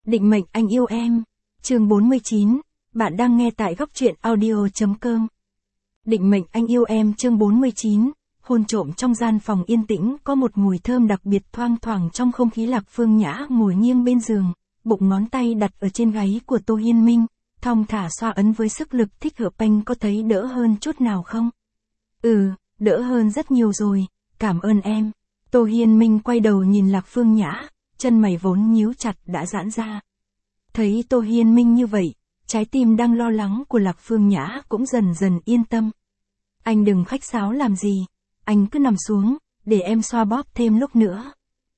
Định mệnh anh yêu em. Chương 49, bạn đang nghe tại góc truyện audio.com. Định mệnh anh yêu em chương 49, hôn trộm trong gian phòng yên tĩnh có một mùi thơm đặc biệt thoang thoảng trong không khí. Lạc Phương Nhã ngồi nghiêng bên giường, bụng ngón tay đặt ở trên gáy của Tô Hiên Minh, thong thả xoa ấn với sức lực thích hợp. Anh có thấy đỡ hơn chút nào không? Đỡ hơn rất nhiều rồi, cảm ơn em. Tô Hiên Minh quay đầu nhìn Lạc Phương Nhã, chân mày vốn nhíu chặt đã giãn ra. Thấy Tô Hiên Minh như vậy, trái tim đang lo lắng của Lạc Phương Nhã cũng dần dần yên tâm. Anh đừng khách sáo làm gì, anh cứ nằm xuống, để em xoa bóp thêm lúc nữa.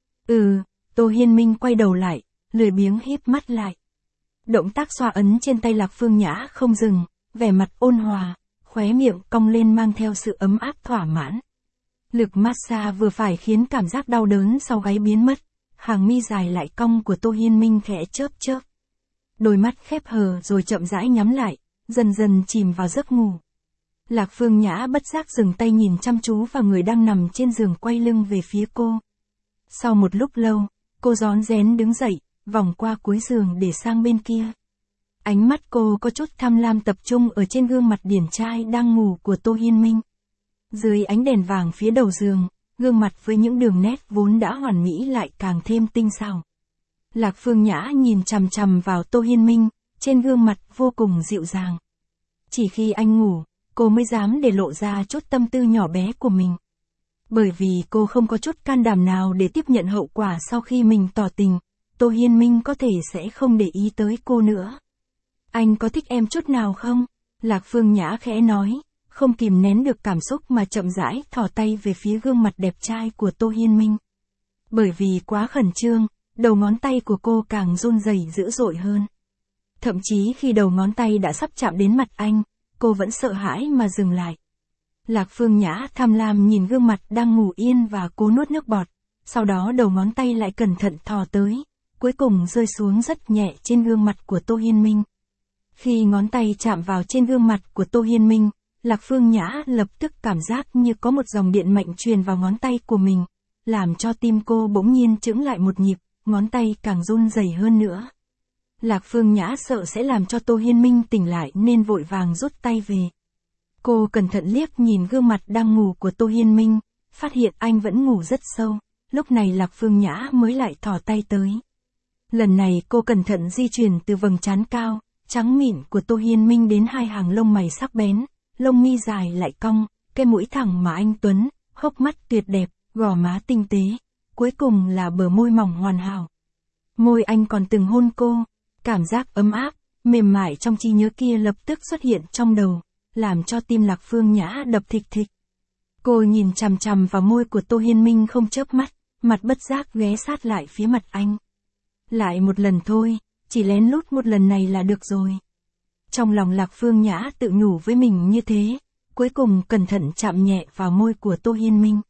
Tô Hiên Minh quay đầu lại, lười biếng híp mắt lại. Động tác xoa ấn trên tay Lạc Phương Nhã không dừng, vẻ mặt ôn hòa, khóe miệng cong lên mang theo sự ấm áp thỏa mãn. Lực massage vừa phải khiến cảm giác đau đớn sau gáy biến mất, hàng mi dài lại cong của Tô Hiên Minh khẽ chớp chớp. Đôi mắt khép hờ rồi chậm rãi nhắm lại, dần dần chìm vào giấc ngủ. Lạc Phương Nhã bất giác dừng tay nhìn chăm chú vào người đang nằm trên giường quay lưng về phía cô. Sau một lúc lâu, cô rón rén đứng dậy, vòng qua cuối giường để sang bên kia. Ánh mắt cô có chút tham lam tập trung ở trên gương mặt điển trai đang ngủ của Tô Hiên Minh. Dưới ánh đèn vàng phía đầu giường, gương mặt với những đường nét vốn đã hoàn mỹ lại càng thêm tinh xảo. Lạc Phương Nhã nhìn chằm chằm vào Tô Hiên Minh, trên gương mặt vô cùng dịu dàng. Chỉ khi anh ngủ, cô mới dám để lộ ra chút tâm tư nhỏ bé của mình. Bởi vì cô không có chút can đảm nào để tiếp nhận hậu quả sau khi mình tỏ tình, Tô Hiên Minh có thể sẽ không để ý tới cô nữa. Anh có thích em chút nào không? Lạc Phương Nhã khẽ nói, không kìm nén được cảm xúc mà chậm rãi thò tay về phía gương mặt đẹp trai của Tô Hiên Minh. Bởi vì quá khẩn trương, đầu ngón tay của cô càng run rẩy dữ dội hơn. Thậm chí khi đầu ngón tay đã sắp chạm đến mặt anh, cô vẫn sợ hãi mà dừng lại. Lạc Phương Nhã tham lam nhìn gương mặt đang ngủ yên và cố nuốt nước bọt, sau đó đầu ngón tay lại cẩn thận thò tới, cuối cùng rơi xuống rất nhẹ trên gương mặt của Tô Hiên Minh. Khi ngón tay chạm vào trên gương mặt của Tô Hiên Minh, Lạc Phương Nhã lập tức cảm giác như có một dòng điện mạnh truyền vào ngón tay của mình, làm cho tim cô bỗng nhiên chững lại một nhịp, ngón tay càng run rẩy hơn nữa. Lạc Phương Nhã sợ sẽ làm cho Tô Hiên Minh tỉnh lại nên vội vàng rút tay về. Cô cẩn thận liếc nhìn gương mặt đang ngủ của Tô Hiên Minh, phát hiện anh vẫn ngủ rất sâu, lúc này Lạc Phương Nhã mới lại thò tay tới. Lần này cô cẩn thận di chuyển từ vầng trán cao, trắng mịn của Tô Hiên Minh đến hai hàng lông mày sắc bén, lông mi dài lại cong, cái mũi thẳng mà anh tuấn, hốc mắt tuyệt đẹp, gò má tinh tế, cuối cùng là bờ môi mỏng hoàn hảo. Môi anh còn từng hôn cô, cảm giác ấm áp, mềm mại trong trí nhớ kia lập tức xuất hiện trong đầu, làm cho tim Lạc Phương Nhã đập thịch thịch. Cô nhìn chằm chằm vào môi của Tô Hiên Minh không chớp mắt, mặt bất giác ghé sát lại phía mặt anh. Lại một lần thôi, chỉ lén lút một lần này là được rồi. Trong lòng Lạc Phương Nhã tự nhủ với mình như thế, cuối cùng cẩn thận chạm nhẹ vào môi của Tô Hiên Minh.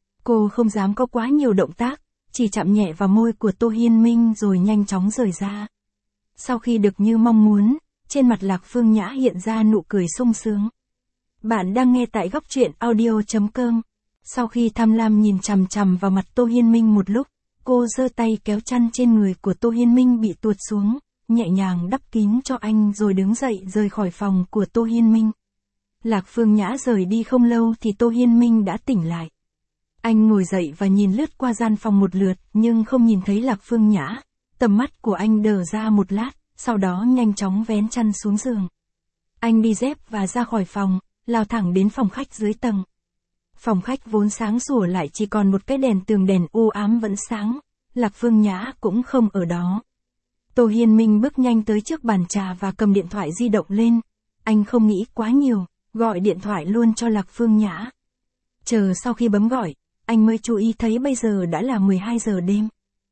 Cô không dám có quá nhiều động tác, chỉ chạm nhẹ vào môi của Tô Hiên Minh rồi nhanh chóng rời ra. Sau khi được như mong muốn, trên mặt Lạc Phương Nhã hiện ra nụ cười sung sướng. Bạn đang nghe tại góc truyện audio.com. Sau khi tham lam nhìn chằm chằm vào mặt Tô Hiên Minh một lúc, cô giơ tay kéo chăn trên người của Tô Hiên Minh bị tuột xuống, nhẹ nhàng đắp kín cho anh rồi đứng dậy rời khỏi phòng của Tô Hiên Minh. Lạc Phương Nhã rời đi không lâu thì Tô Hiên Minh đã tỉnh lại. Anh ngồi dậy và nhìn lướt qua gian phòng một lượt nhưng không nhìn thấy Lạc Phương Nhã, tầm mắt của anh đờ ra một lát, sau đó nhanh chóng vén chăn xuống giường. Anh đi dép và ra khỏi phòng, lao thẳng đến phòng khách dưới tầng. Phòng khách vốn sáng sủa lại chỉ còn một cái đèn tường đèn u ám vẫn sáng, Lạc Phương Nhã cũng không ở đó. Tô Hiên Minh bước nhanh tới trước bàn trà và cầm điện thoại di động lên. Anh không nghĩ quá nhiều, gọi điện thoại luôn cho Lạc Phương Nhã. Chờ sau khi bấm gọi, anh mới chú ý thấy bây giờ đã là 12 giờ đêm.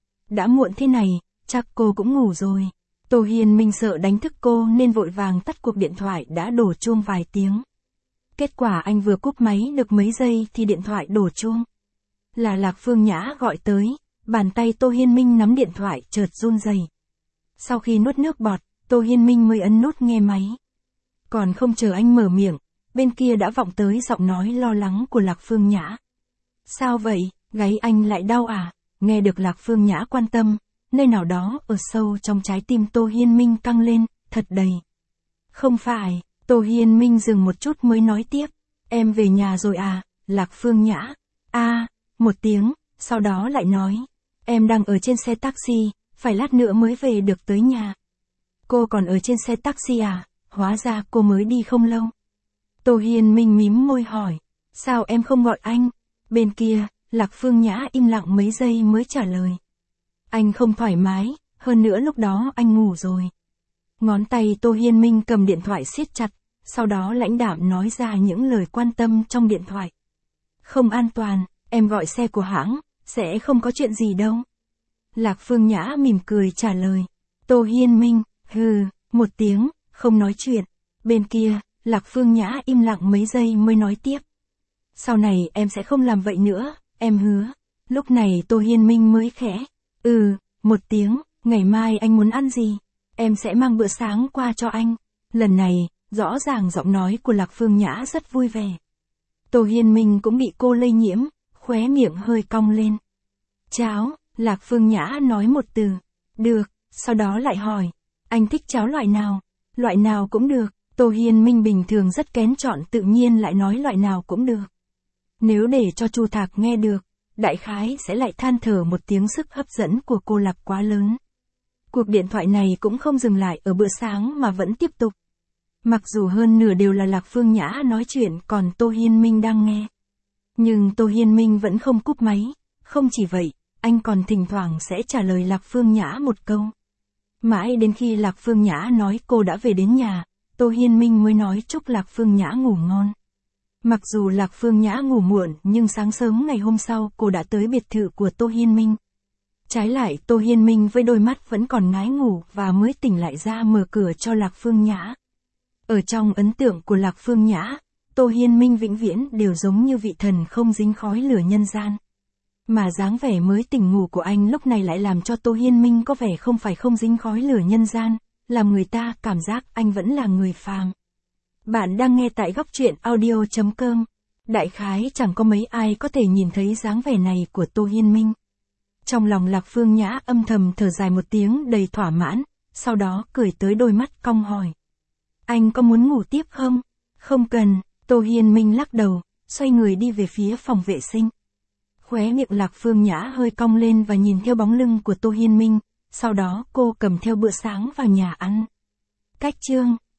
Đã muộn thế này, chắc cô cũng ngủ rồi. Tô Hiên Minh sợ đánh thức cô nên vội vàng tắt cuộc điện thoại đã đổ chuông vài tiếng. Kết quả anh vừa cúp máy được mấy giây thì điện thoại đổ chuông. Là Lạc Phương Nhã gọi tới, bàn tay Tô Hiên Minh nắm điện thoại chợt run rẩy. Sau khi nuốt nước bọt, Tô Hiên Minh mới ấn nút nghe máy. Còn không chờ anh mở miệng, bên kia đã vọng tới giọng nói lo lắng của Lạc Phương Nhã. Sao vậy, gáy anh lại đau à? Nghe được Lạc Phương Nhã quan tâm, nơi nào đó ở sâu trong trái tim Tô Hiên Minh căng lên, thật đầy. Không phải, Tô Hiên Minh dừng một chút mới nói tiếp. Em về nhà rồi à, Lạc Phương Nhã. Một tiếng, sau đó lại nói. Em đang ở trên xe taxi, phải lát nữa mới về được tới nhà. Cô còn ở trên xe taxi à, hóa ra cô mới đi không lâu. Tô Hiên Minh mím môi hỏi. Sao em không gọi anh? Bên kia, Lạc Phương Nhã im lặng mấy giây mới trả lời. Anh không thoải mái, hơn nữa lúc đó anh ngủ rồi. Ngón tay Tô Hiên Minh cầm điện thoại siết chặt, sau đó lãnh đạm nói ra những lời quan tâm trong điện thoại. Không an toàn, em gọi xe của hãng, sẽ không có chuyện gì đâu. Lạc Phương Nhã mỉm cười trả lời. Tô Hiên Minh, một tiếng, không nói chuyện. Bên kia, Lạc Phương Nhã im lặng mấy giây mới nói tiếp. Sau này em sẽ không làm vậy nữa, em hứa. Lúc này Tô Hiên Minh mới khẽ. Một tiếng, ngày mai anh muốn ăn gì? Em sẽ mang bữa sáng qua cho anh. Lần này, rõ ràng giọng nói của Lạc Phương Nhã rất vui vẻ. Tô Hiên Minh cũng bị cô lây nhiễm, khóe miệng hơi cong lên. Cháo, Lạc Phương Nhã nói một từ. Được, sau đó lại hỏi. Anh thích cháo loại nào? Loại nào cũng được. Tô Hiên Minh bình thường rất kén chọn tự nhiên lại nói loại nào cũng được. Nếu để cho Chu Thạc nghe được, đại khái sẽ lại than thở một tiếng sức hấp dẫn của cô Lạc quá lớn. Cuộc điện thoại này cũng không dừng lại ở bữa sáng mà vẫn tiếp tục. Mặc dù hơn nửa đều là Lạc Phương Nhã nói chuyện còn Tô Hiên Minh đang nghe. Nhưng Tô Hiên Minh vẫn không cúp máy, không chỉ vậy, anh còn thỉnh thoảng sẽ trả lời Lạc Phương Nhã một câu. Mãi đến khi Lạc Phương Nhã nói cô đã về đến nhà, Tô Hiên Minh mới nói chúc Lạc Phương Nhã ngủ ngon. Mặc dù Lạc Phương Nhã ngủ muộn nhưng sáng sớm ngày hôm sau cô đã tới biệt thự của Tô Hiên Minh. Trái lại Tô Hiên Minh với đôi mắt vẫn còn ngái ngủ và mới tỉnh lại ra mở cửa cho Lạc Phương Nhã. Ở trong ấn tượng của Lạc Phương Nhã, Tô Hiên Minh vĩnh viễn đều giống như vị thần không dính khói lửa nhân gian. Mà dáng vẻ mới tỉnh ngủ của anh lúc này lại làm cho Tô Hiên Minh có vẻ không phải không dính khói lửa nhân gian, làm người ta cảm giác anh vẫn là người phàm. Bạn đang nghe tại góc truyện audio.com. Đại khái chẳng có mấy ai có thể nhìn thấy dáng vẻ này của Tô Hiên Minh. Trong lòng Lạc Phương Nhã âm thầm thở dài một tiếng đầy thỏa mãn, sau đó cười tới đôi mắt cong hỏi. Anh có muốn ngủ tiếp không? Không cần, Tô Hiên Minh lắc đầu, xoay người đi về phía phòng vệ sinh. Khóe miệng Lạc Phương Nhã hơi cong lên và nhìn theo bóng lưng của Tô Hiên Minh, sau đó cô cầm theo bữa sáng vào nhà ăn. Cách chương